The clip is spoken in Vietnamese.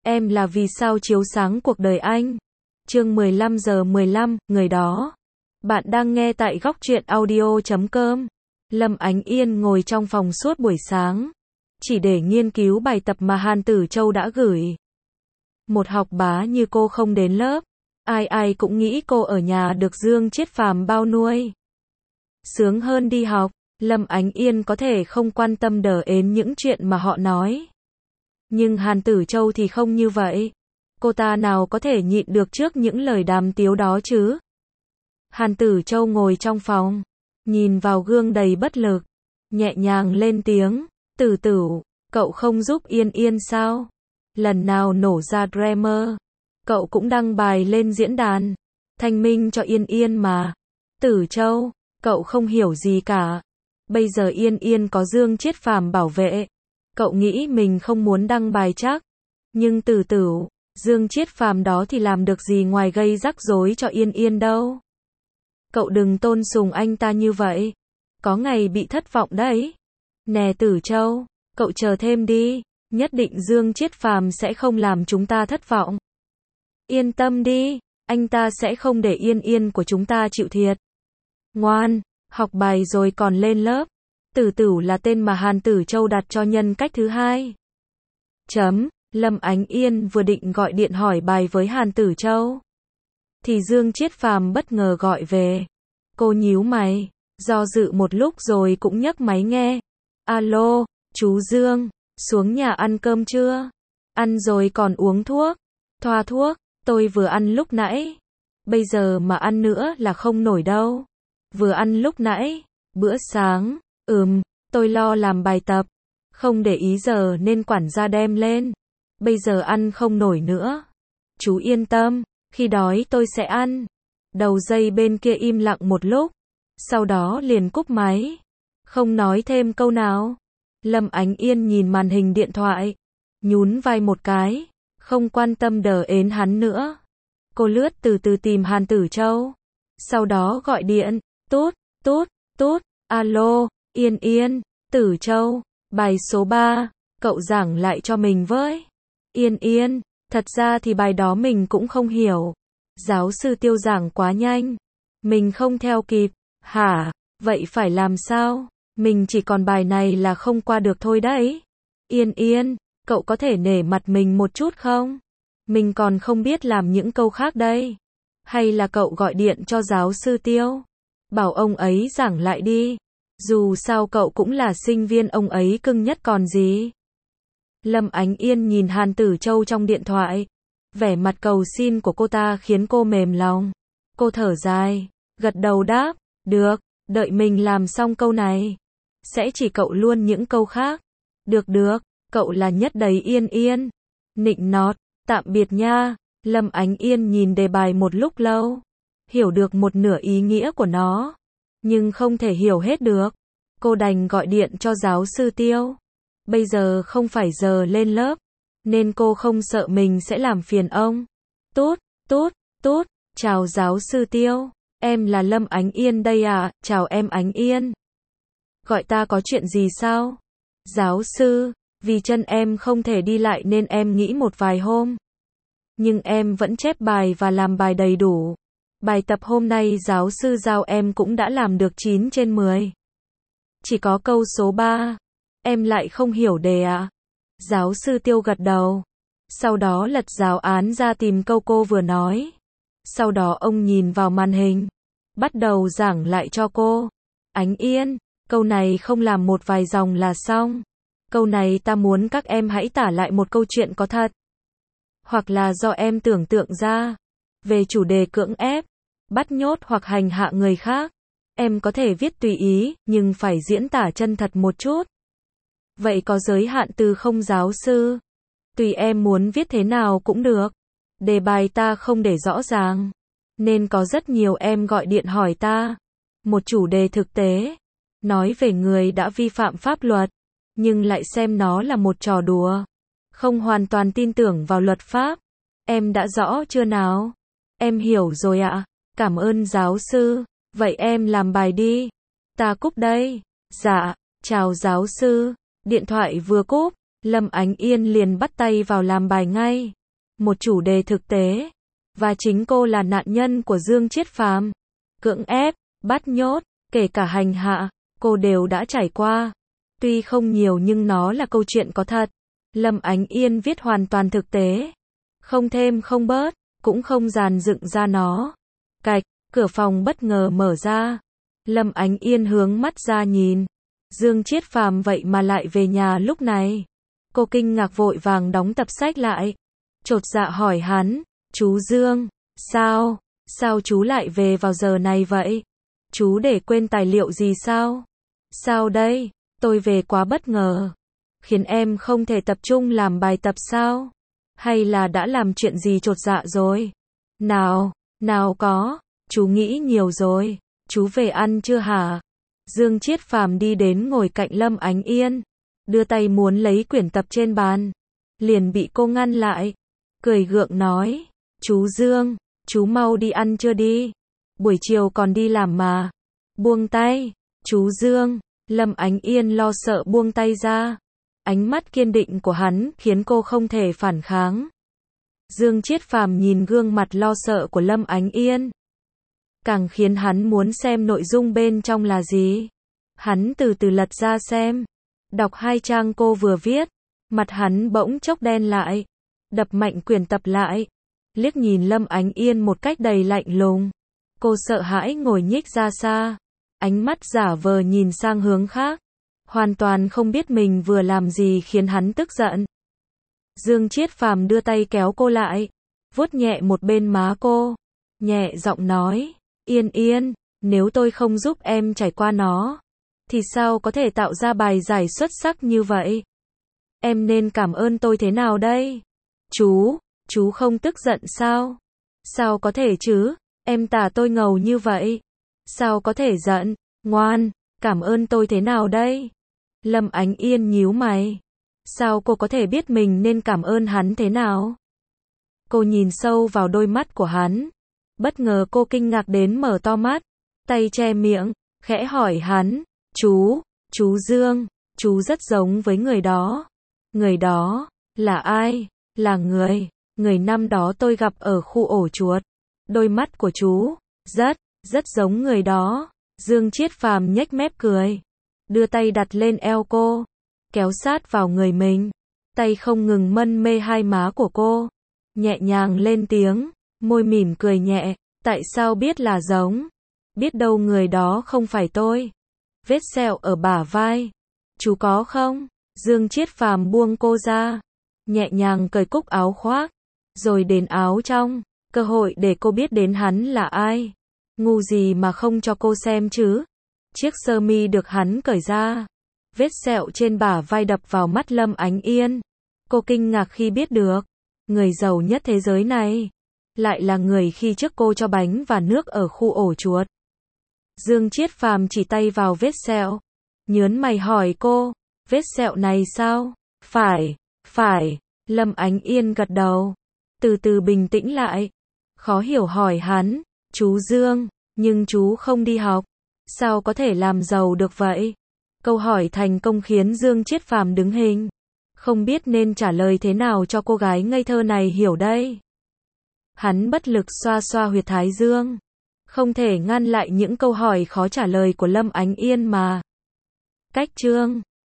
Em là vì sao chiếu sáng cuộc đời anh. Chương 15:15, người đó. Bạn đang nghe tại góc truyện audio.com. Lâm Ánh Yên ngồi trong phòng suốt buổi sáng, chỉ để nghiên cứu bài tập mà Hàn Tử Châu đã gửi. Một học bá như cô không đến lớp, ai ai cũng nghĩ cô ở nhà được Dương Chiết Phàm bao nuôi. Sướng hơn đi học, Lâm Ánh Yên có thể không quan tâm đờ ến những chuyện mà họ nói. Nhưng Hàn Tử Châu thì không như vậy. Cô ta nào có thể nhịn được trước những lời đàm tiếu đó chứ. Hàn Tử Châu ngồi trong phòng, nhìn vào gương đầy bất lực, nhẹ nhàng lên tiếng, Tử Tửu, cậu không giúp Yên Yên sao? Lần nào nổ ra drama, cậu cũng đăng bài lên diễn đàn, thanh minh cho Yên Yên mà. Tử Châu, cậu không hiểu gì cả. Bây giờ Yên Yên có Dương Chiết Phàm bảo vệ, cậu nghĩ mình không muốn đăng bài chắc. Nhưng Tử Tửu, Dương Chiết Phàm đó thì làm được gì ngoài gây rắc rối cho Yên Yên đâu. Cậu đừng tôn sùng anh ta như vậy, có ngày bị thất vọng đấy. Nè Tử Châu, cậu chờ thêm đi, nhất định Dương Chiết Phàm sẽ không làm chúng ta thất vọng. Yên tâm đi, anh ta sẽ không để Yên Yên của chúng ta chịu thiệt. Ngoan, học bài rồi còn lên lớp. Tử Tửu là tên mà Hàn Tử Châu đặt cho nhân cách thứ hai. Lâm Ánh Yên vừa định gọi điện hỏi bài với Hàn Tử Châu, thì Dương Chiết Phàm bất ngờ gọi về. Cô nhíu mày, do dự một lúc rồi cũng nhấc máy nghe. Alo, chú Dương, xuống nhà ăn cơm chưa? Ăn rồi còn uống thuốc. Thoa thuốc, tôi vừa ăn lúc nãy. Bây giờ mà ăn nữa là không nổi đâu. Vừa ăn lúc nãy, bữa sáng, tôi lo làm bài tập. Không để ý giờ nên quản gia đem lên. Bây giờ ăn không nổi nữa. Chú yên tâm, khi đói tôi sẽ ăn. Đầu dây bên kia im lặng một lúc, sau đó liền cúp máy, không nói thêm câu nào. Lâm Ánh Yên nhìn màn hình điện thoại, nhún vai một cái, không quan tâm đờ ến hắn nữa. Cô lướt từ từ tìm Hàn Tử Châu, sau đó gọi điện, tút, alo, Yên Yên, Tử Châu, bài số 3, cậu giảng lại cho mình với. Yên Yên, thật ra thì bài đó mình cũng không hiểu. Giáo sư Tiêu giảng quá nhanh, mình không theo kịp. Hả, vậy phải làm sao? Mình chỉ còn bài này là không qua được thôi đấy. Yên Yên, cậu có thể nể mặt mình một chút không? Mình còn không biết làm những câu khác đây. Hay là cậu gọi điện cho giáo sư Tiêu, bảo ông ấy giảng lại đi. Dù sao cậu cũng là sinh viên ông ấy cưng nhất còn gì. Lâm Ánh Yên nhìn Hàn Tử Châu trong điện thoại. Vẻ mặt cầu xin của cô ta khiến cô mềm lòng. Cô thở dài, gật đầu đáp, được, đợi mình làm xong câu này, sẽ chỉ cậu luôn những câu khác. Được, cậu là nhất đấy Yên Yên. Nịnh nọt, tạm biệt nha. Lâm Ánh Yên nhìn đề bài một lúc lâu, hiểu được một nửa ý nghĩa của nó, nhưng không thể hiểu hết được. Cô đành gọi điện cho giáo sư Tiêu. Bây giờ không phải giờ lên lớp, nên cô không sợ mình sẽ làm phiền ông. Tốt, chào giáo sư Tiêu, em là Lâm Ánh Yên đây à, chào em Ánh Yên. Gọi ta có chuyện gì sao? Giáo sư, vì chân em không thể đi lại nên em nghỉ một vài hôm. Nhưng em vẫn chép bài và làm bài đầy đủ. Bài tập hôm nay giáo sư giao em cũng đã làm được 9 trên 10. Chỉ có câu số 3, em lại không hiểu đề à? Giáo sư Tiêu gật đầu, sau đó lật giáo án ra tìm câu cô vừa nói. Sau đó ông nhìn vào màn hình, bắt đầu giảng lại cho cô. Ánh Yên, câu này không làm một vài dòng là xong. Câu này ta muốn các em hãy tả lại một câu chuyện có thật, hoặc là do em tưởng tượng ra, về chủ đề cưỡng ép, bắt nhốt hoặc hành hạ người khác. Em có thể viết tùy ý, nhưng phải diễn tả chân thật một chút. Vậy có giới hạn từ không giáo sư? Tùy em muốn viết thế nào cũng được. Đề bài ta không để rõ ràng, nên có rất nhiều em gọi điện hỏi ta. Một chủ đề thực tế, nói về người đã vi phạm pháp luật, nhưng lại xem nó là một trò đùa. Không hoàn toàn tin tưởng vào luật pháp. Em đã rõ chưa nào? Em hiểu rồi ạ. Cảm ơn giáo sư. Vậy em làm bài đi. Ta cúp đây. Dạ, chào giáo sư. Điện thoại vừa cúp, Lâm Ánh Yên liền bắt tay vào làm bài ngay. một chủ đề thực tế. Và chính cô là nạn nhân của Dương Chiết Phàm. Cưỡng ép, bắt nhốt, kể cả hành hạ, cô đều đã trải qua. Tuy không nhiều nhưng nó là câu chuyện có thật. Lâm Ánh Yên viết hoàn toàn thực tế. Không thêm không bớt, cũng không dàn dựng ra nó. Cạch, cửa phòng bất ngờ mở ra. Lâm Ánh Yên hướng mắt ra nhìn. Dương Chiết Phàm vậy mà lại về nhà lúc này. Cô kinh ngạc vội vàng đóng tập sách lại. Chột dạ hỏi hắn, chú Dương, sao chú lại về vào giờ này vậy? Chú để quên tài liệu gì sao? Sao đây? Tôi về quá bất ngờ. Khiến em không thể tập trung làm bài tập sao? Hay là đã làm chuyện gì chột dạ rồi? Nào có, chú nghĩ nhiều rồi. Chú về ăn chưa hả? Dương Chiết Phàm đi đến ngồi cạnh Lâm Ánh Yên, đưa tay muốn lấy quyển tập trên bàn, liền bị cô ngăn lại, cười gượng nói, chú Dương, chú mau đi ăn chưa đi, buổi chiều còn đi làm mà. Buông tay, chú Dương. Lâm Ánh Yên lo sợ buông tay ra. Ánh mắt kiên định của hắn khiến cô không thể phản kháng. Dương Chiết Phàm nhìn gương mặt lo sợ của Lâm Ánh Yên, càng khiến hắn muốn xem nội dung bên trong là gì. Hắn từ từ lật ra xem, đọc 2 trang cô vừa viết, mặt hắn bỗng chốc đen lại, đập mạnh quyển tập lại, liếc nhìn Lâm Ánh Yên một cách đầy lạnh lùng. Cô sợ hãi ngồi nhích ra xa, ánh mắt giả vờ nhìn sang hướng khác, hoàn toàn không biết mình vừa làm gì khiến hắn tức giận. Dương Chiết Phàm đưa tay kéo cô lại, vuốt nhẹ một bên má cô, nhẹ giọng nói, Yên, nếu tôi không giúp em trải qua nó, thì sao có thể tạo ra bài giải xuất sắc như vậy? Em nên cảm ơn tôi thế nào đây? Chú không tức giận sao? Sao có thể chứ? Em tả tôi ngầu như vậy. Sao có thể giận? Ngoan, cảm ơn tôi thế nào đây? Lâm Ánh Yên nhíu mày. Sao cô có thể biết mình nên cảm ơn hắn thế nào? Cô nhìn sâu vào đôi mắt của hắn. Bất ngờ cô kinh ngạc đến mở to mắt, tay che miệng, khẽ hỏi hắn, chú Dương, chú rất giống với người đó. Người đó, là ai? Là người năm đó tôi gặp ở khu ổ chuột. Đôi mắt của chú, rất giống người đó. Dương Chiết Phàm nhếch mép cười, đưa tay đặt lên eo cô, kéo sát vào người mình, tay không ngừng mân mê hai má của cô, nhẹ nhàng lên tiếng, môi mỉm cười nhẹ, tại sao biết là giống? Biết đâu người đó không phải tôi. Vết sẹo ở bả vai, chú có không? Dương Chiết Phàm buông cô ra, nhẹ nhàng cởi cúc áo khoác, rồi đến áo trong, cơ hội để cô biết đến hắn là ai. Ngu gì mà không cho cô xem chứ? Chiếc sơ mi được hắn cởi ra, vết sẹo trên bả vai đập vào mắt Lâm Ánh Yên. Cô kinh ngạc khi biết được, người giàu nhất thế giới này, lại là người khi trước cô cho bánh và nước ở khu ổ chuột. Dương Chiết Phàm chỉ tay vào vết sẹo, nhớn mày hỏi cô, vết sẹo này sao? Phải. Lâm Ánh Yên gật đầu, từ từ bình tĩnh lại, khó hiểu hỏi hắn, chú Dương, nhưng chú không đi học, sao có thể làm giàu được vậy? Câu hỏi thành công khiến Dương Chiết Phàm đứng hình, không biết nên trả lời thế nào cho cô gái ngây thơ này hiểu đây. Hắn bất lực xoa xoa huyệt thái dương, không thể ngăn lại những câu hỏi khó trả lời của Lâm Ánh Yên mà. Cách chương